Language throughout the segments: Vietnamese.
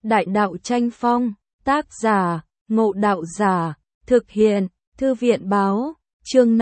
Đại đạo tranh phong, tác giả, Ngộ Đạo Giả, thực hiện, Thư viện báo, chương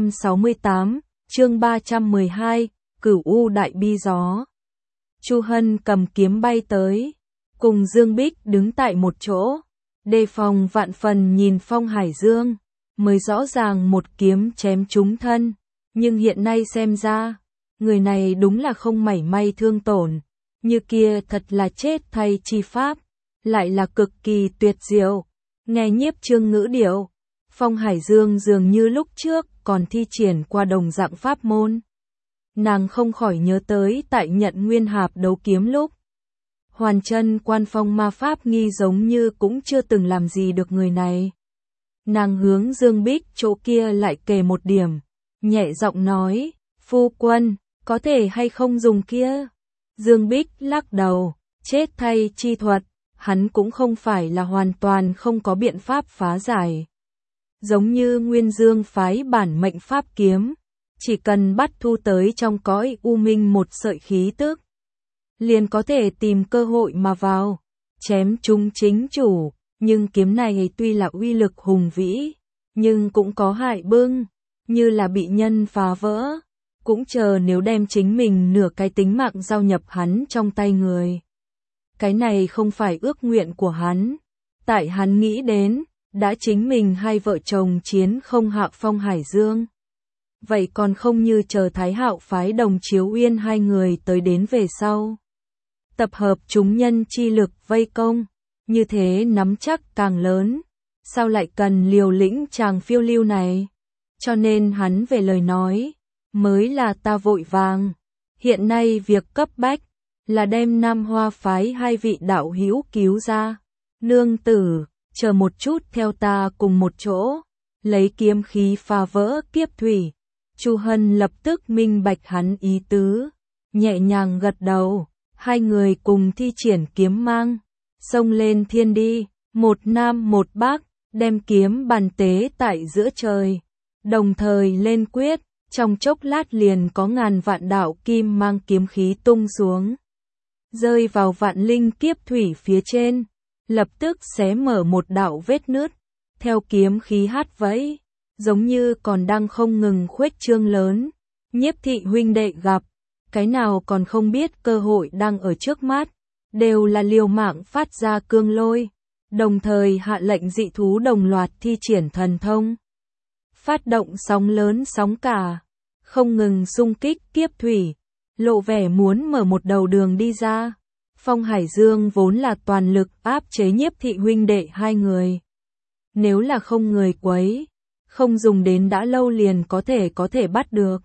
568, chương 312, Cửu U Đại Bi Gió. Chu Hân cầm kiếm bay tới, cùng Dương Bích đứng tại một chỗ, đề phòng vạn phần nhìn Phong Hải Dương, mới rõ ràng một kiếm chém trúng thân, nhưng hiện nay xem ra, người này đúng là không mảy may thương tổn, như kia thật là chết thay chi pháp, lại là cực kỳ tuyệt diệu. Nghe Nhiếp Chương ngữ điệu, Phong Hải Dương dường như lúc trước còn thi triển qua đồng dạng pháp môn. Nàng không khỏi nhớ tới tại Nhận Nguyên Hạp đấu kiếm lúc, Hoàn Chân Quan Phong ma pháp nghi giống như cũng chưa từng làm gì được người này. Nàng hướng Dương Bích chỗ kia lại kề một điểm, nhẹ giọng nói, phu quân, có thể hay không dùng kia? Dương Bích lắc đầu, chết thay chi thuật, hắn cũng không phải là hoàn toàn không có biện pháp phá giải. Giống như Nguyên Dương phái bản mệnh pháp kiếm, chỉ cần bắt thu tới trong cõi u minh một sợi khí tức, liền có thể tìm cơ hội mà vào, chém trúng chính chủ, nhưng kiếm này tuy là uy lực hùng vĩ, nhưng cũng có hại bưng, như là bị nhân phá vỡ, cũng chờ nếu đem chính mình nửa cái tính mạng giao nhập hắn trong tay người. Cái này không phải ước nguyện của hắn, tại hắn nghĩ đến, đã chính mình hai vợ chồng chiến không hạ Phong Hải Dương. Vậy còn không như chờ Thái Hạo phái Đồng Chiếu Uyên hai người tới đến về sau. Tập hợp chúng nhân chi lực vây công, như thế nắm chắc càng lớn, sao lại cần liều lĩnh chàng phiêu lưu này. Cho nên hắn về lời nói, mới là ta vội vàng. Hiện nay việc cấp bách, là đem Nam Hoa phái hai vị đạo hữu cứu ra. Nương tử, chờ một chút theo ta cùng một chỗ, lấy kiếm khí phá vỡ kiếp thủy. Chu Hân lập tức minh bạch hắn ý tứ, nhẹ nhàng gật đầu, hai người cùng thi triển kiếm mang, xông lên thiên đi, một nam một bắc, đem kiếm bàn tế tại giữa trời, đồng thời lên quyết, trong chốc lát liền có ngàn vạn đạo kim mang kiếm khí tung xuống, rơi vào vạn linh kiếp thủy phía trên, lập tức xé mở một đạo vết nứt, theo kiếm khí hát vẫy, giống như còn đang không ngừng khuếch trương lớn. Nhiếp thị huynh đệ gặp, cái nào còn không biết cơ hội đang ở trước mắt, đều là liều mạng phát ra cương lôi, đồng thời hạ lệnh dị thú đồng loạt thi triển thần thông, phát động sóng lớn sóng cả, không ngừng xung kích kiếp thủy, lộ vẻ muốn mở một đầu đường đi ra. Phong Hải Dương vốn là toàn lực áp chế Nhiếp thị huynh đệ hai người. Nếu là không người quấy, không dùng đến đã lâu liền có thể bắt được.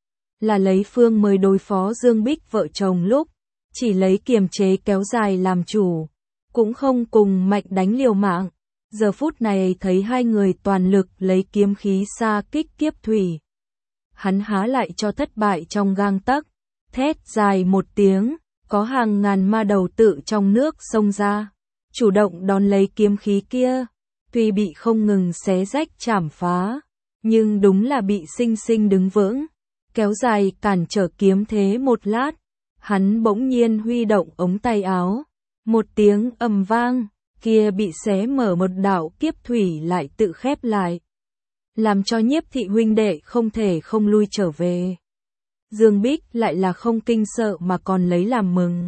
Là lấy phương mới đối phó Dương Bích vợ chồng lúc, chỉ lấy kiềm chế kéo dài làm chủ, cũng không cùng mạnh đánh liều mạng. Giờ phút này thấy hai người toàn lực lấy kiếm khí xa kích kiếp thủy. Hắn há lại cho thất bại trong gang tấc, thét dài một tiếng, có hàng ngàn ma đầu tự trong nước xông ra, chủ động đón lấy kiếm khí kia, tuy bị không ngừng xé rách chảm phá, nhưng đúng là bị sinh sinh đứng vững, kéo dài cản trở kiếm thế một lát, hắn bỗng nhiên huy động ống tay áo, một tiếng ầm vang, kia bị xé mở một đạo kiếp thủy lại tự khép lại, làm cho Nhiếp thị huynh đệ không thể không lui trở về. Dương Bích lại là không kinh sợ mà còn lấy làm mừng.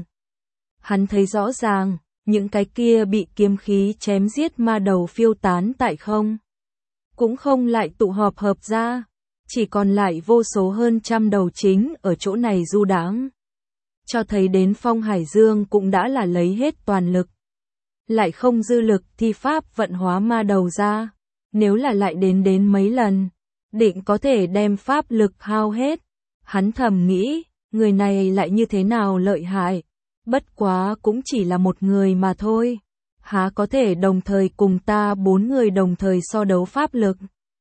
Hắn thấy rõ ràng, những cái kia bị kiếm khí chém giết ma đầu phiêu tán tại không, cũng không lại tụ họp hợp ra, chỉ còn lại vô số hơn trăm đầu chính ở chỗ này du đãng. Cho thấy đến Phong Hải Dương cũng đã là lấy hết toàn lực, lại không dư lực thi pháp vận hóa ma đầu ra, nếu là lại đến mấy lần, định có thể đem pháp lực hao hết. Hắn thầm nghĩ, người này lại như thế nào lợi hại, bất quá cũng chỉ là một người mà thôi, há có thể đồng thời cùng ta bốn người đồng thời so đấu pháp lực.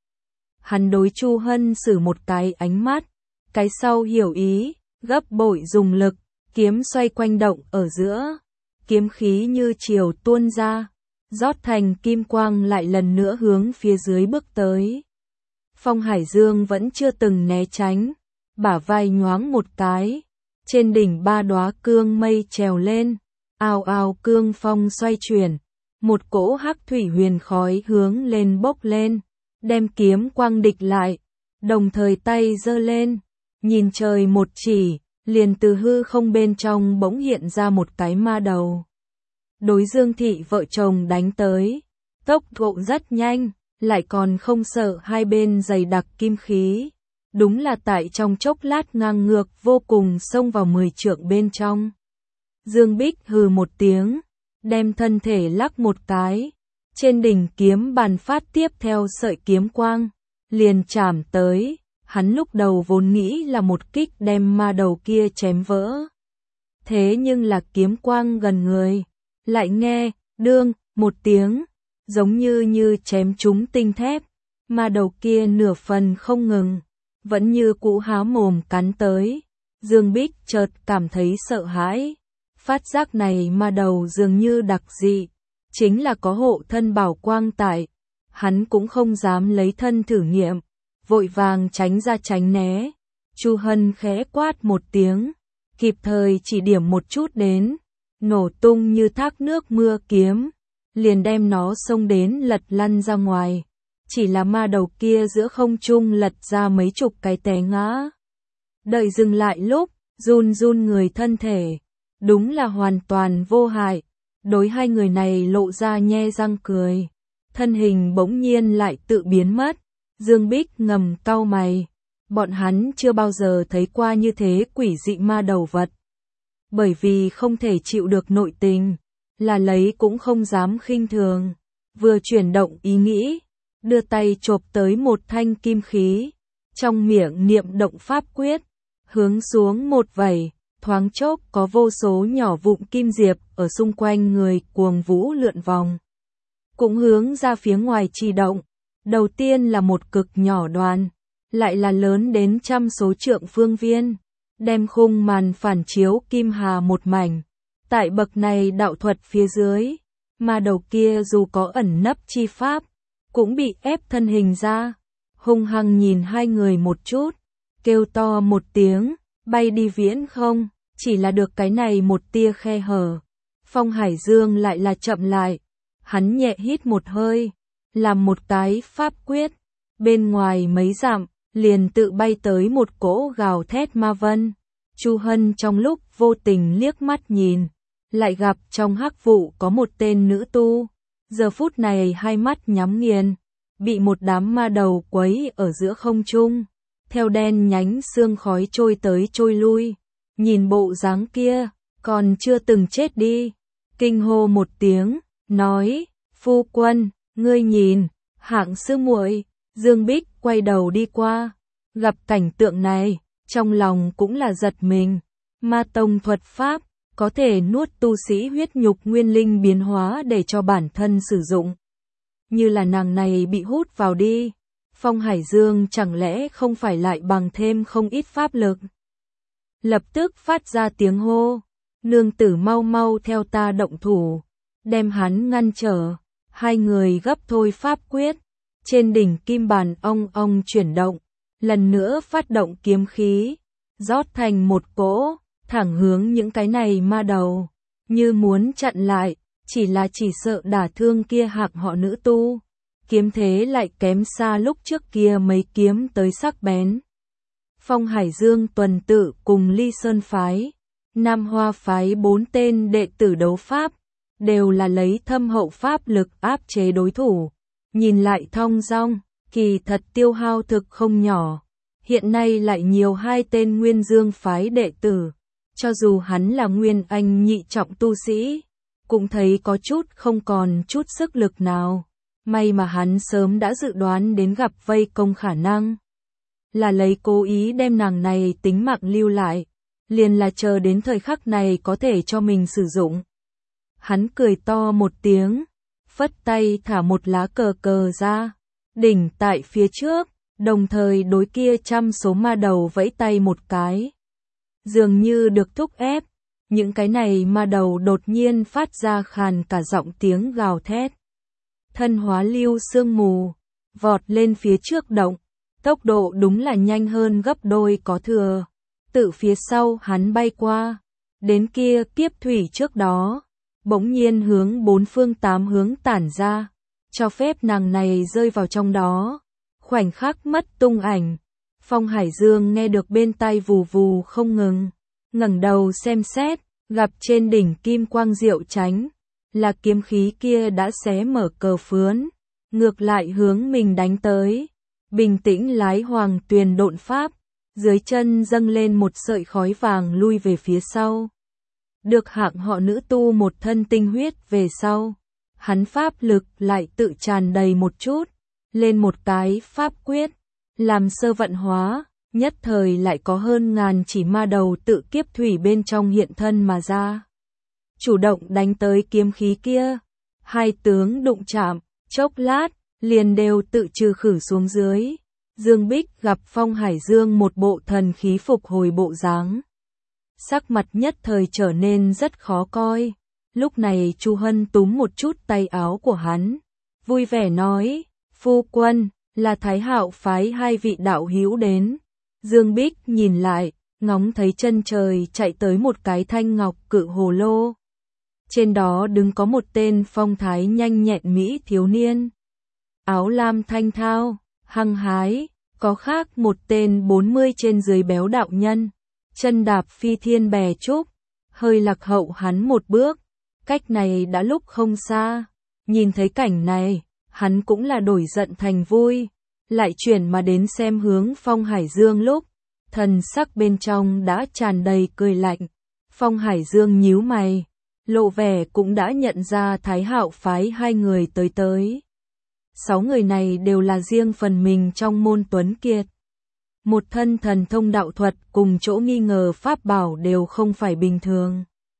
Hắn đối Chu Hân sử một cái ánh mắt, cái sau hiểu ý, gấp bội dùng lực, kiếm xoay quanh động ở giữa, kiếm khí như chiều tuôn ra, rót thành kim quang lại lần nữa hướng phía dưới bước tới. Phong Hải Dương vẫn chưa từng né tránh, bả vai nhoáng một cái, trên đỉnh ba đóa cương mây trèo lên, Ào ào cương phong xoay chuyển, một cỗ hắc thủy huyền khói hướng lên bốc lên, đem kiếm quang địch lại, đồng thời tay giơ lên, nhìn trời một chỉ, liền từ hư không bên trong bỗng hiện ra một cái ma đầu. Đối Dương Thị vợ chồng đánh tới, tốc độ rất nhanh, lại còn không sợ hai bên dày đặc kim khí. Đúng là tại trong chốc lát ngang ngược vô cùng xông vào 10 trượng bên trong. Dương Bích hừ một tiếng, đem thân thể lắc một cái, trên đỉnh kiếm bàn phát tiếp theo sợi kiếm quang, liền chạm tới, hắn lúc đầu vốn nghĩ là một kích đem ma đầu kia chém vỡ. Thế nhưng là kiếm quang gần người, lại nghe, đương, một tiếng, giống như chém trúng tinh thép, ma đầu kia nửa phần không ngừng, vẫn như cũ há mồm cắn tới. Dương Bích chợt cảm thấy sợ hãi, phát giác này ma đầu dường như đặc dị, chính là có hộ thân bảo quang tại, hắn cũng không dám lấy thân thử nghiệm, vội vàng tránh ra tránh né. Chu Hân khẽ quát một tiếng, kịp thời chỉ điểm một chút đến, nổ tung như thác nước mưa kiếm, liền đem nó xông đến lật lăn ra ngoài. Chỉ là ma đầu kia giữa không trung lật ra mấy chục cái té ngã. Đợi dừng lại lúc, run run người thân thể, đúng là hoàn toàn vô hại. Đối hai người này lộ ra nhe răng cười, thân hình bỗng nhiên lại tự biến mất. Dương Bích ngầm cau mày, bọn hắn chưa bao giờ thấy qua như thế quỷ dị ma đầu vật. Bởi vì không thể chịu được nội tình, là lấy cũng không dám khinh thường, vừa chuyển động ý nghĩ, đưa tay chộp tới một thanh kim khí, trong miệng niệm động pháp quyết, hướng xuống một vẩy, thoáng chốc có vô số nhỏ vụn kim diệp ở xung quanh người cuồng vũ lượn vòng. Cũng hướng ra phía ngoài chỉ động, đầu tiên là một cực nhỏ đoàn, lại là lớn đến trăm số trượng phương viên, đem khung màn phản chiếu kim hà một mảnh. Tại bậc này đạo thuật phía dưới, ma đầu kia dù có ẩn nấp chi pháp, cũng bị ép thân hình ra, hung hăng nhìn hai người một chút, kêu to một tiếng, bay đi viễn không, chỉ là được cái này một tia khe hở. Phong Hải Dương lại là chậm lại, hắn nhẹ hít một hơi, làm một cái pháp quyết, bên ngoài mấy dặm, liền tự bay tới một cỗ gào thét ma vân. Chu Hân trong lúc vô tình liếc mắt nhìn, lại gặp trong hắc vụ có một tên nữ tu, giờ phút này hai mắt nhắm nghiền, bị một đám ma đầu quấy ở giữa không trung, theo đen nhánh sương khói trôi tới trôi lui, nhìn bộ dáng kia, còn chưa từng chết đi, kinh hô một tiếng, nói, phu quân, ngươi nhìn, hạng sư muội. Dương Bích quay đầu đi qua, gặp cảnh tượng này, trong lòng cũng là giật mình, ma tông thuật pháp, có thể nuốt tu sĩ huyết nhục nguyên linh biến hóa để cho bản thân sử dụng. Như là nàng này bị hút vào đi, Phong Hải Dương chẳng lẽ không phải lại bằng thêm không ít pháp lực. Lập tức phát ra tiếng hô, nương tử mau mau theo ta động thủ, đem hắn ngăn trở. Hai người gấp thôi pháp quyết, trên đỉnh kim bàn ong ong chuyển động, lần nữa phát động kiếm khí, rót thành một cỗ, thẳng hướng những cái này ma đầu, như muốn chặn lại, chỉ sợ đả thương kia hạng họ nữ tu. Kiếm thế lại kém xa lúc trước kia mấy kiếm tới sắc bén. Phong Hải Dương tuần tự cùng Ly Sơn phái, Nam Hoa phái 4 tên đệ tử đấu pháp, đều là lấy thâm hậu pháp lực áp chế đối thủ. Nhìn lại thong dong, kỳ thật tiêu hao thực không nhỏ. Hiện nay lại nhiều hai tên Nguyên Dương phái đệ tử, cho dù hắn là Nguyên Anh nhị trọng tu sĩ, cũng thấy có chút không còn chút sức lực nào. May mà hắn sớm đã dự đoán đến gặp vây công khả năng, là lấy cố ý đem nàng này tính mạng lưu lại, liền là chờ đến thời khắc này có thể cho mình sử dụng. Hắn cười to một tiếng, phất tay thả một lá cờ cờ ra, đỉnh tại phía trước, đồng thời đối kia trăm số ma đầu vẫy tay một cái. Dường như được thúc ép, những cái này ma đầu đột nhiên phát ra khàn cả giọng tiếng gào thét. Thân hóa lưu sương mù, vọt lên phía trước động, tốc độ đúng là nhanh hơn gấp đôi có thừa. Tự phía sau hắn bay qua, đến kia kiếp thủy trước đó, bỗng nhiên hướng bốn phương tám hướng tản ra, cho phép nàng này rơi vào trong đó. Khoảnh khắc mất tung ảnh, Phong Hải Dương nghe được bên tai vù vù không ngừng, ngẩng đầu xem xét, gặp trên đỉnh kim quang diệu chánh, là kiếm khí kia đã xé mở cờ phướn, ngược lại hướng mình đánh tới. Bình tĩnh lái Hoàng Tuyền độn pháp, dưới chân dâng lên một sợi khói vàng lui về phía sau. Được hạng họ nữ tu một thân tinh huyết về sau, hắn pháp lực lại tự tràn đầy một chút, lên một cái pháp quyết, làm sơ vận hóa, nhất thời lại có hơn ngàn chỉ ma đầu tự kiếp thủy bên trong hiện thân mà ra. Chủ động đánh tới kiếm khí kia, hai tướng đụng chạm, chốc lát, liền đều tự trừ khử xuống dưới. Dương Bích gặp Phong Hải Dương một bộ thần khí phục hồi bộ dáng, sắc mặt nhất thời trở nên rất khó coi. Lúc này Chu Hân túm một chút tay áo của hắn, vui vẻ nói, phu quân, là Thái Hạo phái hai vị đạo hữu đến. Dương Bích nhìn lại, ngóng thấy chân trời chạy tới một cái thanh ngọc cự hồ lô. Trên đó đứng có một tên phong thái nhanh nhẹn mỹ thiếu niên. Áo lam thanh thao, hăng hái, có khác một tên 40 trên dưới béo đạo nhân. Chân đạp phi thiên bè trúc, hơi lạc hậu hắn một bước, cách này đã lúc không xa. Nhìn thấy cảnh này, hắn cũng là đổi giận thành vui, lại chuyển mà đến xem hướng Phong Hải Dương lúc, thần sắc bên trong đã tràn đầy cười lạnh. Phong Hải Dương nhíu mày, lộ vẻ cũng đã nhận ra Thái Hạo phái hai người tới. 6 người này đều là riêng phần mình trong môn tuấn kiệt. Một thân thần thông đạo thuật cùng chỗ nghi ngờ pháp bảo đều không phải bình thường.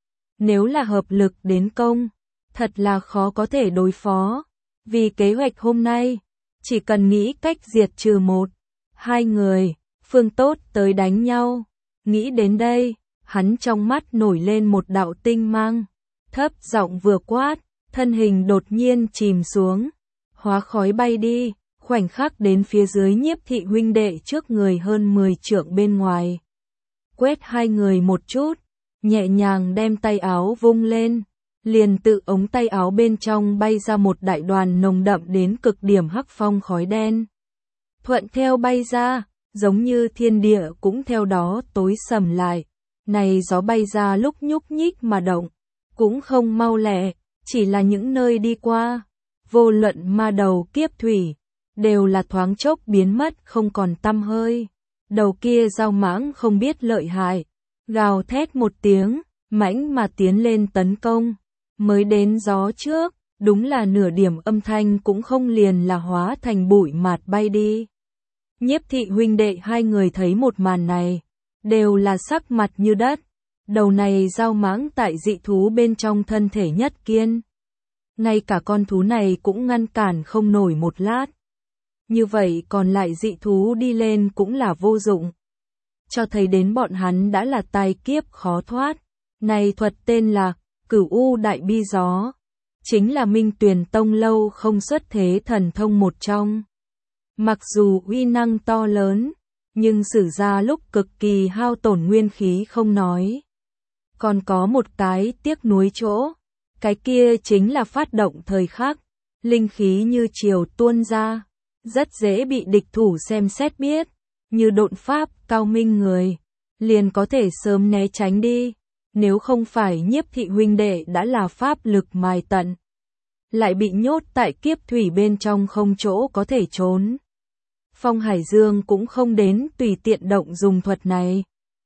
Nếu là hợp lực đến công, thật là khó có thể đối phó. Vì kế hoạch hôm nay, chỉ cần nghĩ cách diệt trừ một, hai người, phương tốt tới đánh nhau. Nghĩ đến đây, hắn trong mắt nổi lên một đạo tinh mang, thấp giọng vừa quát, thân hình đột nhiên chìm xuống, hóa khói bay đi, khoảnh khắc đến phía dưới Nhiếp Thị huynh đệ trước người hơn 10 trượng bên ngoài. Quét hai người một chút, nhẹ nhàng đem tay áo vung lên, liền tự ống tay áo bên trong bay ra một đại đoàn nồng đậm đến cực điểm hắc phong khói đen. Thuận theo bay ra, giống như thiên địa cũng theo đó tối sầm lại. Này gió bay ra lúc nhúc nhích mà động, cũng không mau lẹ, chỉ là những nơi đi qua, vô luận ma đầu kiếp thủy, đều là thoáng chốc biến mất không còn tăm hơi. Đầu kia dao mãng không biết lợi hại, gào thét một tiếng, mãnh mà tiến lên tấn công. Mới đến gió trước, đúng là nửa điểm âm thanh cũng không, liền là hóa thành bụi mạt bay đi. Nhiếp Thị huynh đệ hai người thấy một màn này, đều là sắc mặt như đất. Đầu này dao mãng tại dị thú bên trong thân thể nhất kiên, ngay cả con thú này cũng ngăn cản không nổi một lát. Như vậy còn lại dị thú đi lên cũng là vô dụng, cho thấy đến bọn hắn đã là tai kiếp khó thoát. Này thuật tên là Cửu U Đại Bi Gió, chính là Minh Tuyền Tông lâu không xuất thế thần thông một trong. Mặc dù uy năng to lớn, nhưng sử ra lúc cực kỳ hao tổn nguyên khí không nói. Còn có một cái tiếc nuối chỗ, cái kia chính là phát động thời khắc, linh khí như triều tuôn ra, rất dễ bị địch thủ xem xét biết, như độn pháp cao minh người, liền có thể sớm né tránh đi. Nếu không phải Nhiếp Thị huynh đệ đã là pháp lực mài tận, lại bị nhốt tại kiếp thủy bên trong không chỗ có thể trốn. Phong Hải Dương cũng không đến tùy tiện động dùng thuật này.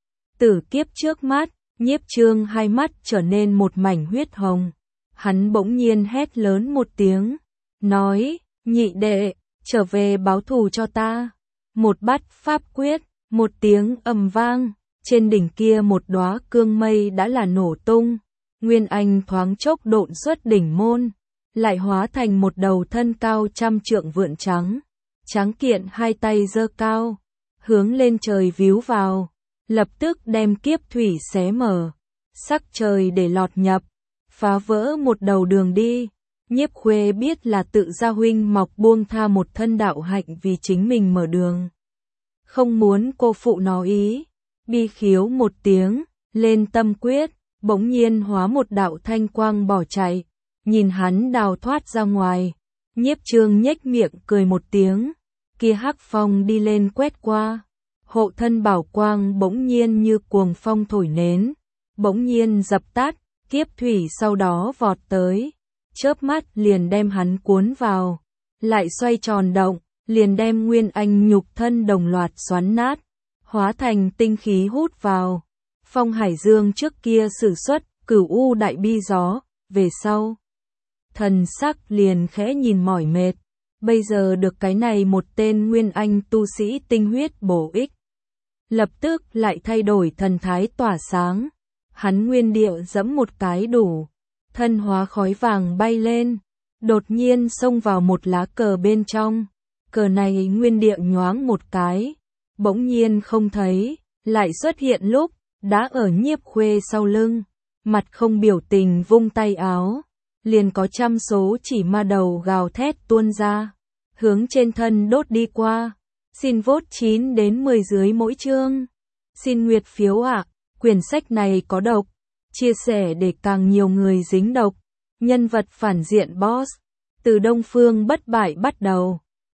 Tử kiếp trước mắt, Nhiếp Trương hai mắt trở nên một mảnh huyết hồng. Hắn bỗng nhiên hét lớn một tiếng, nói, nhị đệ, trở về báo thù cho ta. Một bát pháp quyết, một tiếng ầm vang, trên đỉnh kia một đóa cương mây đã là nổ tung. Nguyên Anh thoáng chốc độn xuất đỉnh môn, lại hóa thành một đầu thân cao 100 trượng vượn trắng. Tráng kiện hai tay giơ cao, hướng lên trời víu vào, lập tức đem kiếp thủy xé mở, sắc trời để lọt nhập, phá vỡ một đầu đường đi. Nhiếp Khuê biết là tự gia huynh mọc buông tha một thân đạo hạnh vì chính mình mở đường, không muốn cô phụ nó ý, bi khiếu một tiếng, lên tâm quyết, bỗng nhiên hóa một đạo thanh quang bỏ chạy, nhìn hắn đào thoát ra ngoài. Nhiếp Trương nhếch miệng cười một tiếng, kia hắc phong đi lên quét qua. Hộ thân bảo quang bỗng nhiên như cuồng phong thổi nến, bỗng nhiên dập tắt, kiếp thủy sau đó vọt tới, chớp mắt liền đem hắn cuốn vào, lại xoay tròn động, liền đem Nguyên Anh nhục thân đồng loạt xoắn nát, hóa thành tinh khí hút vào. Phong Hải Dương trước kia sử xuất Cửu U Đại Bi Gió, về sau thần sắc liền khẽ nhìn mỏi mệt, bây giờ được cái này một tên Nguyên Anh tu sĩ tinh huyết bổ ích, lập tức lại thay đổi thần thái tỏa sáng. Hắn nguyên địa giẫm một cái đủ, thân hóa khói vàng bay lên, đột nhiên xông vào một lá cờ bên trong. Cờ này nguyên địa nhoáng một cái, bỗng nhiên không thấy, lại xuất hiện lúc đã ở Nhiếp Khuê sau lưng, mặt không biểu tình vung tay áo, liền có trăm số chỉ ma đầu gào thét tuôn ra, hướng trên thân đốt đi qua. Xin vote 9 đến 10 dưới mỗi chương. Xin nguyệt phiếu ạ. Quyển sách này có độc, chia sẻ để càng nhiều người dính độc. Nhân vật phản diện boss, từ Đông Phương Bất Bại bắt đầu.